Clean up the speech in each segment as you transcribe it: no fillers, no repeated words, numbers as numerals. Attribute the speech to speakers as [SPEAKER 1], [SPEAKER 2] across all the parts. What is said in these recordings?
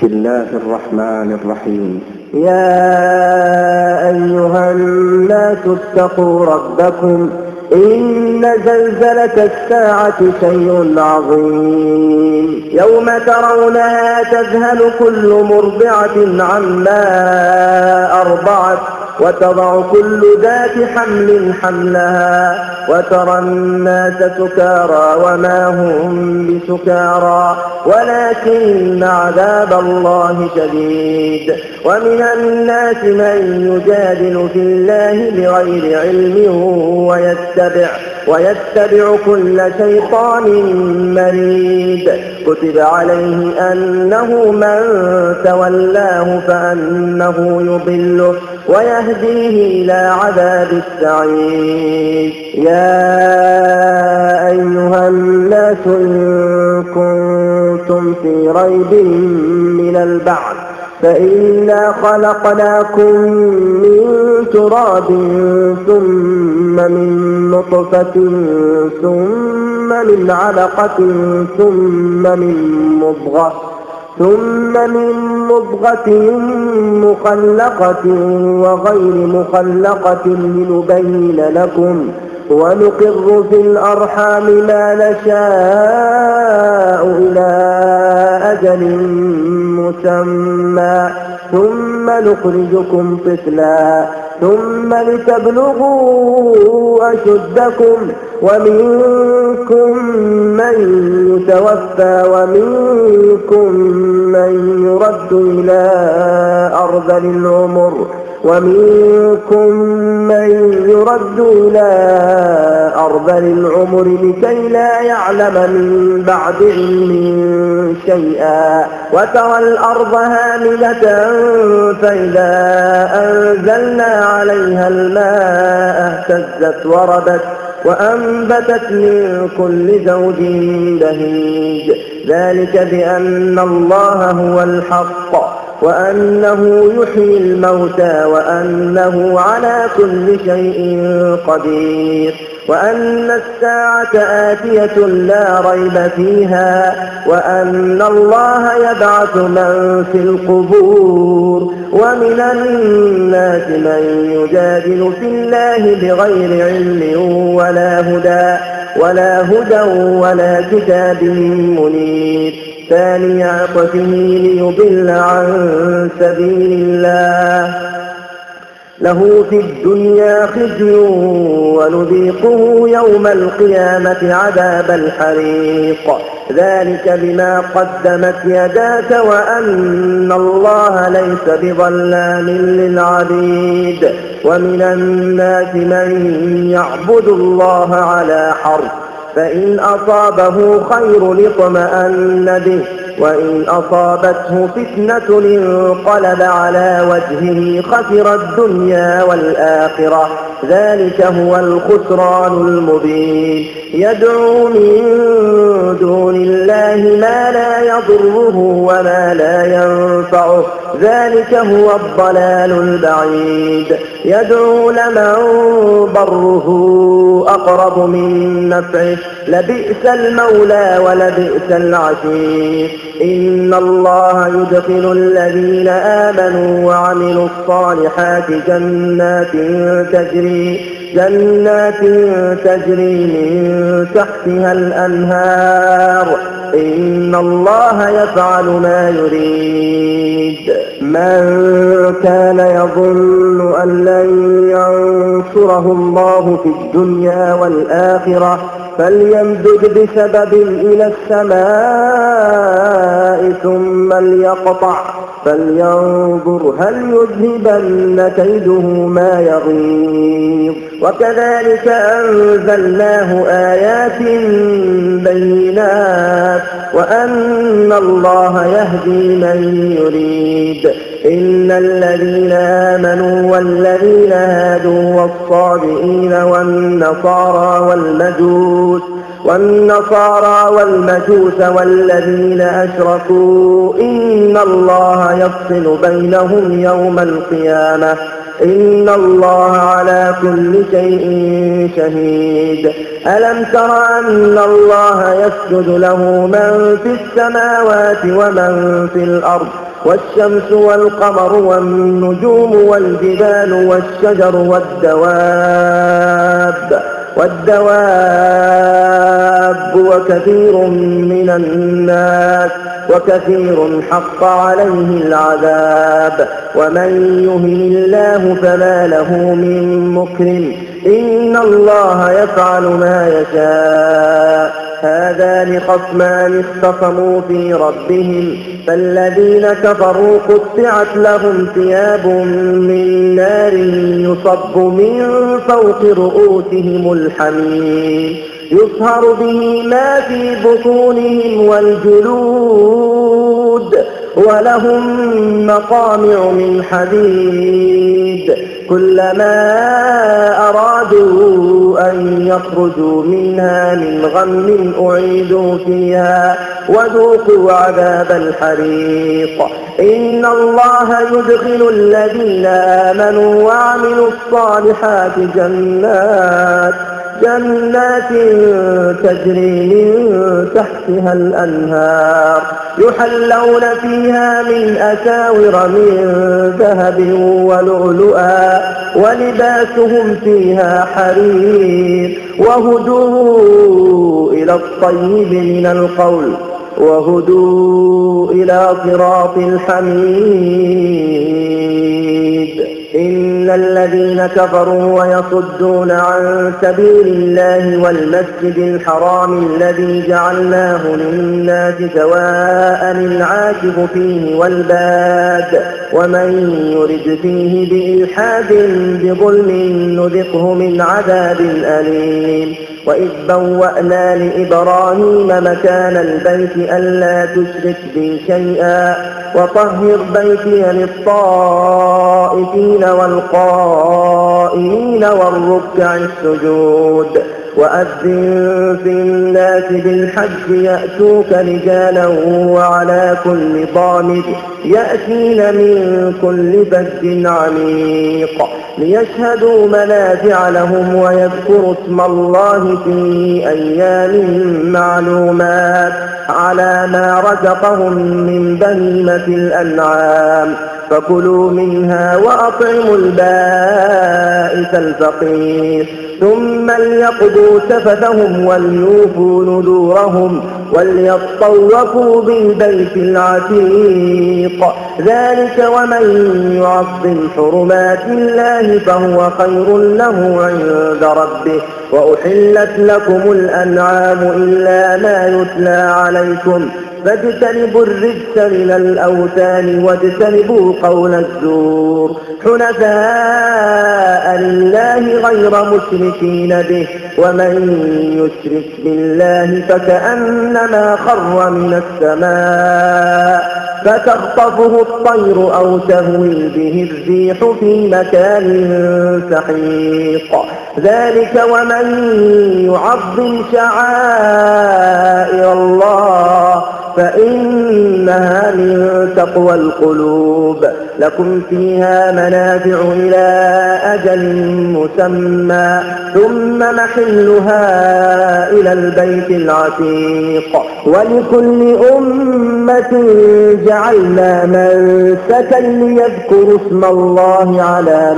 [SPEAKER 1] بسم الله الرحمن الرحيم.
[SPEAKER 2] يا أيها الناس اتقوا ربكم إن زلزلة الساعة شيء عظيم يوم ترونها تذهل كل مرضعة عما أرضعت وتضع كل ذات حمل حملها وترى الناس سكارى وما هم بسكارى ولكن عذاب الله شديد. ومن الناس من يجادل في الله بغير علم ويتبع كل شيطان مريد. كتب عليه أنه من تولاه فأنه يضله ويهديه إلى عذاب السعير. يا أيها الناس إن كنتم في ريب من البعث فإنا خلقناكم من تراب ثم من نطفة ثم من علقة ثم من مضغة مخلقة وغير مخلقة لنبين لكم ونقر في الأرحام ما نشاء إلى أجل مسمى ثم نخرجكم طفلا ثم لتبلغوا أشدكم ومنكم من يتوفى ومنكم من يرد إلى أرذل العمر لكي لا يعلم من بعد علم شيئا. وترى الأرض هامدة فإذا أنزلنا عليها الماء اهتزت وربت وأنبتت من كل زوج بهيج. ذلك بأن الله هو الحق وأنه يحيي الموتى وأنه على كل شيء قدير وأن الساعة آتية لا ريب فيها وأن الله يبعث من في القبور. ومن الناس من يجادل في الله بغير علم ولا هدى ولا كتاب منير. ثاني عطفه ليضل عن سبيل الله له في الدنيا خزي ونذيقه يوم القيامة عذاب الحريق. ذلك بما قدمت يداك وأن الله ليس بظلام للعبيد. ومن الناس من يعبد الله على حرف فإن أصابه خير اطمأن به وإن أصابته فتنة انقلب على وجهه خسر الدنيا والآخرة. ذلك هو الخسران المبين. يدعو من دون الله ما لا يضره وما لا ينفعه ذلك هو الضلال البعيد. يدعو لمن ضره أقرب من نفعه لبئس المولى ولبئس العشير. إن الله يدخل الذين آمنوا وعملوا الصالحات جنات تجري من تحتها الأنهار. إن الله يفعل ما يريد. من كان يظن أن لن ينصره الله في الدنيا والآخرة فليمدد بسبب إلى السماء ثم ليقطع فلينظر هل يذهبن كيده ما يغيظ. وكذلك أنزلناه آيات بينات وأن الله يهدي من يريد. إن الذين آمنوا والذين هادوا والصابئين والنصارى والمجوس والذين أشركوا إن الله يفصل بينهم يوم القيامة. إن الله على كل شيء شهيد. ألم تر أن الله يسجد له من في السماوات ومن في الأرض والشمس والقمر والنجوم والجبال والشجر والدواب وكثير من الناس وكثير حق عليه العذاب ومن يهن الله فما له من مكرم إن الله يفعل ما يشاء هذان خصمان اختصموا في ربهم فالذين كفروا قطعت لهم ثياب من نار يصب من فوق رؤوسهم الحميم يصهر به ما في بطونهم والجلود ولهم مقامع من حديد كلما أرادوا أن يخرجوا منها من غم أعيدوا فيها وذوقوا عذاب الحريق إن الله يدخل الذين آمنوا وعملوا الصالحات جنات تجري من تحتها الأنهار يحلون فيها من أساور من ذهب ولؤلؤا ولباسهم فيها حرير وهدوا إلى الطيب من القول وهدوا إلى صراط الحميد إن الذين كفروا ويصدون عن سبيل الله والمسجد الحرام الذي جعلناه للناس سواء العاكف فيه والباد ومن يرد فيه بإلحاد بظلم نذقه من عذاب أليم وإذ بوأنا لإبراهيم مكان البيت ألا تشرك بي شيئا وطهر بيتي للطائفين والقائمين والركع السجود وأذن في الناس بالحج يأتوك رجالا وعلى كل ضامر يأتين من كل فج عميق ليشهدوا منافع لهم ويذكروا اسم الله في أيام معلومات على ما رزقهم من بهيمة الأنعام فكلوا منها وأطعموا البائس الفقير ثم ليقضوا تفثهم وليوفوا نذورهم وليطوفوا بالبيت العتيق ذلك ومن يعظم حرمات الله فهو خير له عند ربه وأحلت لكم الأنعام إلا ما يتلى عليكم فاجتنبوا الرجس من الأوثان واجتنبوا قول الزور حنفاء لله غير مشركين به ومن يشرك بالله فكأنما خر من السماء فتخطفه الطير أو تهوي به الريح في مكان سحيق ذلك ومن يعظم شعائر الله فإنها من تقوى القلوب لكم فيها منافع إلى أجل مسمى ثم محلها إلى البيت العتيق ولكل أمة جعلنا منسكا ليذكروا اسم الله على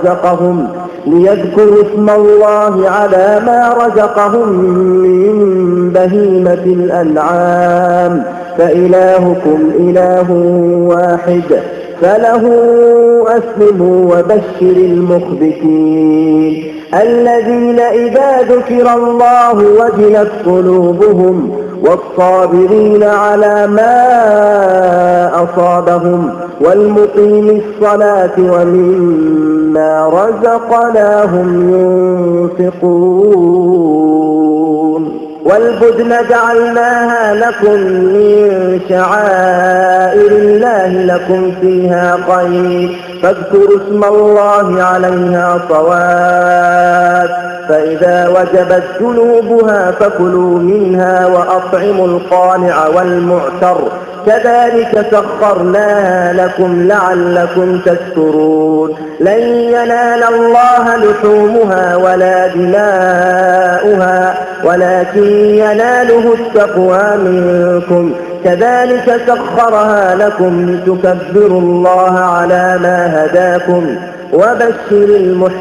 [SPEAKER 2] ما رزقهم من بهيمة الأنعام فإلهكم إله واحد فله أسلموا وبشر المخبتين الذين إذا ذكر الله وجلت قلوبهم والصابرين على ما أصابهم والمقيم الصلاة ومما رزقناهم ينفقون والبدن جعلناها لكم من شعائر الله لكم فيها خير فاذكروا اسم الله عليها صواب فإذا وجبت جنوبها فكلوا منها وأطعموا القانع والمعتر كذلك سخرناها لكم لعلكم تشكرون لن ينال الله لحومها ولا دماؤها ولكن يناله التقوى منكم كذلك سخرها لكم لتكبروا الله على ما هداكم وبشر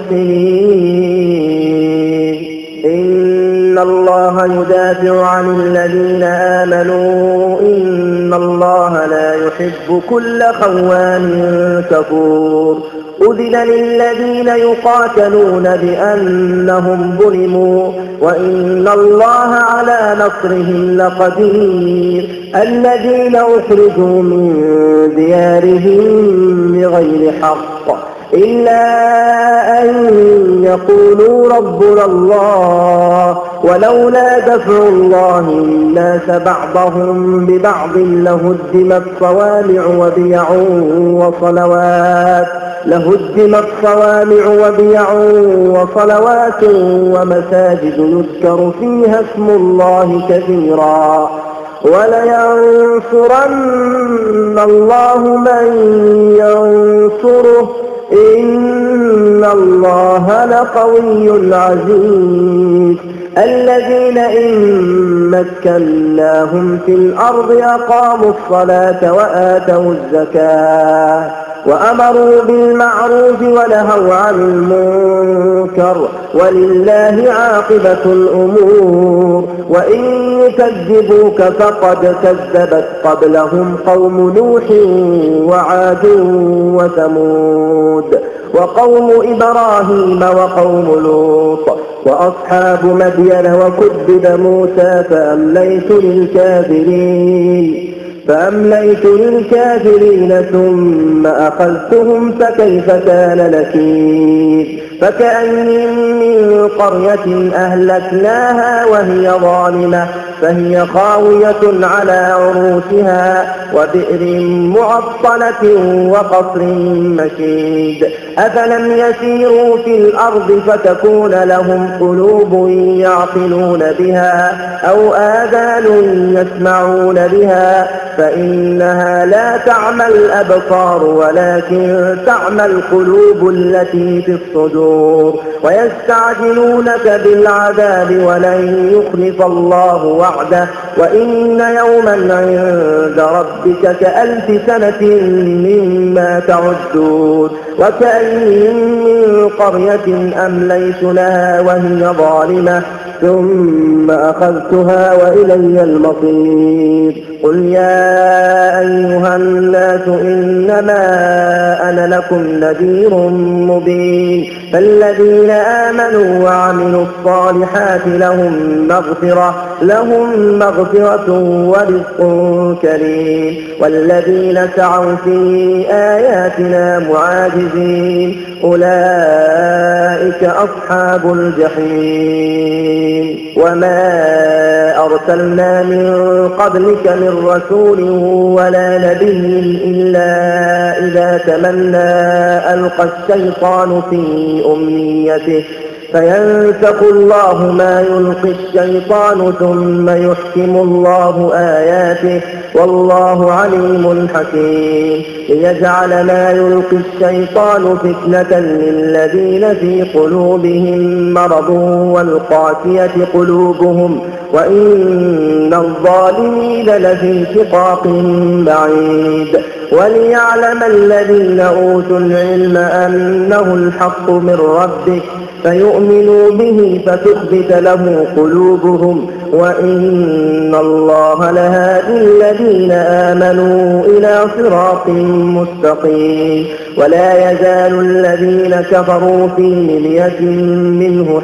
[SPEAKER 2] المحسنين. إن الله يدافع عن الذين آمنوا إن الله لا يحب كل خوان كفور. أذن للذين يقاتلون بأنهم ظلموا وإن الله على نصرهم لقدير. الذين أخرجوا من ديارهم بغير حق إلا أن يقولوا ربنا الله ولولا دفع الله الناس بعضهم ببعض لهدمت صوامع وبيع وصلوات ومساجد يذكر فيها اسم الله كثيرا ولينصرن الله من ينصره إن الله لقوي عزيز. الذين إن مكناهم في الأرض أقاموا الصلاة وآتوا الزكاة وأمروا بالمعروف ونهوا عن المنكر ولله عاقبة الأمور. وإن يكذبوك فقد كذبت قبلهم قوم نوح وعاد وثمود وقوم إبراهيم وقوم لوط وأصحاب مدين وكذب موسى فأمليت للكافرين ثم أخذتهم فكيف كان نكير. فكأين من قرية أهلكناها وهي ظالمة فهي خاوية على عروشها وبئر معطلة وقصر مشيد. أفلم يسيروا في الأرض فتكون لهم قلوب يعقلون بها أو آذان يسمعون بها فإنها لا تعمى الأبصار ولكن تعمى القلوب التي في الصدور. ويستعجلونك بالعذاب ولن يخلف الله وعده وإن يوما عند ربك كألف سنة مما تعدون. وكأين من قرية أمليت لها وهي ظالمة ثم أخذتها وإلي المصير. قل يا أيها الناس إنما أنا لكم نذير مبين. فالذين آمنوا وعملوا الصالحات لهم مغفرة ورزق كريم. والذين سعوا في آياتنا معاجزين أولئك أصحاب الجحيم. وما أرسلنا من قبلك من رسول ولا نبي إلا إذا تمنى ألقى الشيطان في أمنيته فينسخ الله ما يلقي الشيطان ثم يحكم الله آياته والله عليم حكيم. ليجعل ما يلقي الشيطان فتنة للذين في قلوبهم مرض والقاسية قلوبهم وإن الظالمين لفي شقاق بعيد. وليعلم الذين أوتوا العلم أنه الحق من ربك فيؤمنوا به فتخبت له قلوبهم وإن الله لهادي الذين آمنوا إلى صراط مستقيم. ولا يزال الذين كفروا في مرية منه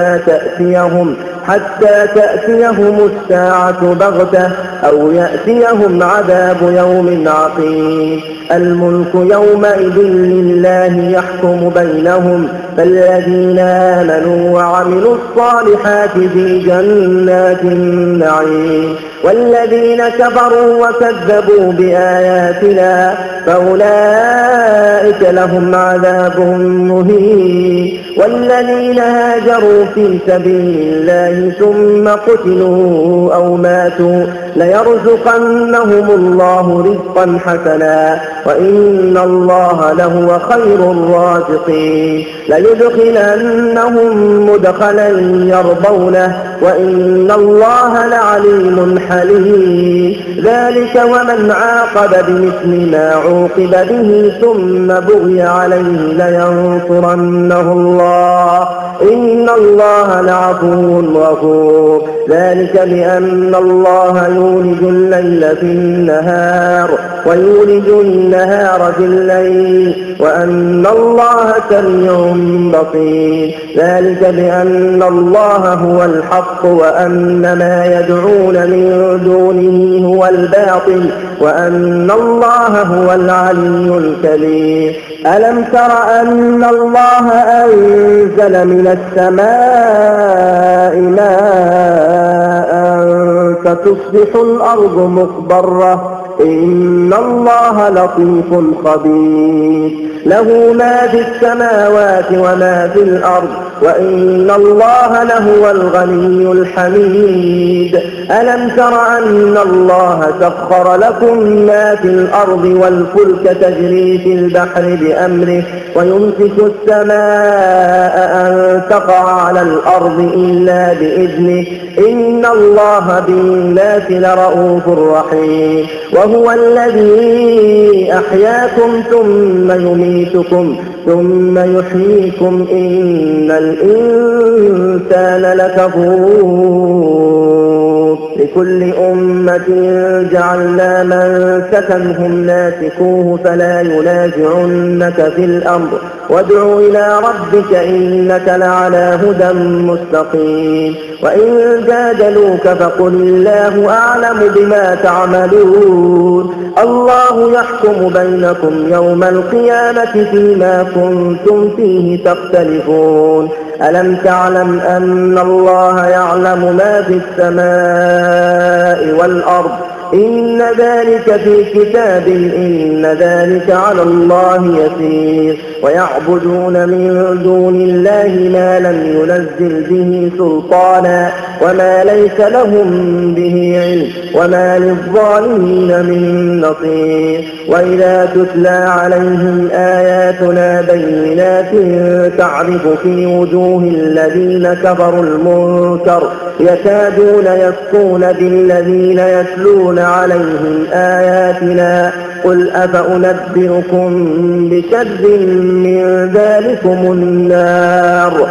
[SPEAKER 2] حتى تأتيهم الساعة بغتة أو يأتيهم عذاب يوم عقيم. الملك يومئذ لله يحكم بينهم فالذين آمنوا وعملوا الصالحات في جنات النعيم والذين كفروا وكذبوا بآياتنا فأولئك لهم عذاب مهين. والذين هاجروا في سبيل الله ثم قتلوا أو ماتوا ليرزقنهم الله رزقا حسنا وإن الله لهو خير الرازقين. ليدخلنهم مدخلا يرضونه وإن الله لعليم حليم. ذلك ومن عاقب بمثل ما عوقب به ثم بغي عليه لينصرنه الله إن الله لعفو غفور. ذلك بأن الله يولج الليل في النهار ويولج النهار في الليل وأن الله سميع بصير. ذلك بأن الله هو الحق وأن ما يدعون من دونه هو الباطل وأن الله هو العلي الكبير. ألم تر أن الله أنزل من السماء ماء فتصبح الأرض مخضرة إن الله لطيف خبير. له ما في السماوات وما في الأرض وإن الله لهو الغني الحميد. ألم تر أن الله سخر لكم ما في الأرض والفلك تجري في البحر بأمره ويمسك السماء أن تقع على الأرض إلا بإذنه إن الله بالناس لرؤوف رحيم. وهو الذي أحياكم ثم يميتكم ثم يحييكم إن الإنسان لكفور. لكل أمة جعلنا منسكا هم ناسكوه فلا ينازعنك في الأمر وادع إلى ربك إنك لعلى هدى مستقيم. وإن جادلوك فقل الله أعلم بما تعملون الله يحكم بينكم يوم القيامة فيما كنتم فيه تختلفون. ألم تعلم أن الله يعلم ما في السماء والأرض إن ذلك في كتاب إن ذلك على الله يسير. ويعبدون من دون الله ما لم ينزل به سلطانا وما ليس لهم به علم وما للظالمين من نصير. وإذا تتلى عليهم آياتنا بينات تعرف في وجوه الذين كفروا المنكر يكادون يسطون بالذين يتلون عليهم آياتنا قل أفأنبئكم بشر من ذلكم النار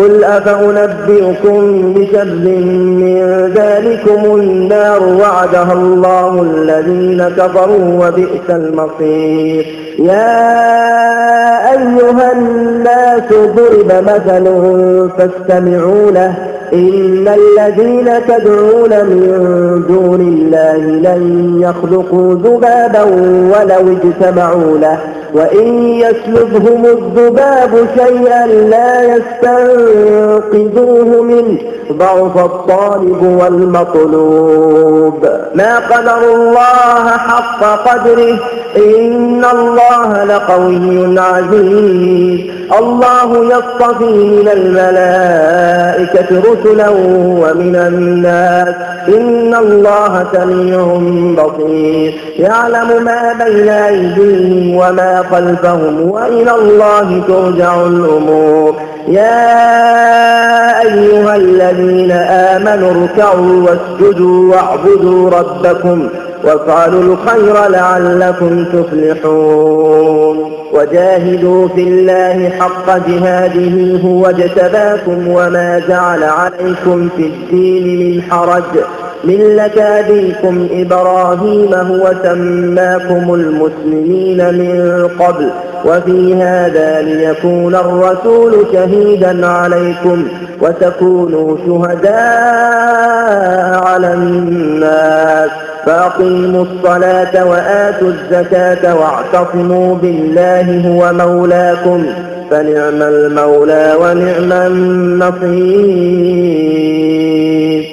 [SPEAKER 2] وعدها الله الذين كفروا وبئس المصير. يا أيها الناس ضرب مثل فاستمعوا له إن الذين تدعون من دون الله لن يخلقوا ذبابا ولو اجتمعوا له وإن يسلبهم الذباب شيئا لا يستنقذوه منه ضعف الطالب والمطلوب. ما قدر الله حق قدره إن الله لقوي عزيز. الله يصطفي من الملائكة رسلا ومن الناس إن الله سميع بصير. يعلم ما بين أيديهم وما خلفهم وإلى الله ترجع الأمور. يا أيها الذين آمنوا اركعوا واسجدوا واعبدوا ربكم وافعلوا الخير لعلكم تفلحون. وجاهدوا في الله حق جهاده هو اجتباكم وما جعل عليكم في الدين من حرج ملة أبيكم إبراهيم هو سماكم المسلمين من قبل وفي هذا ليكون الرسول شهيدا عليكم وتكونوا شهداء على الناس فأقيموا الصلاة وآتوا الزكاة واعتصموا بالله هو مولاكم فنعم المولى ونعم النصير.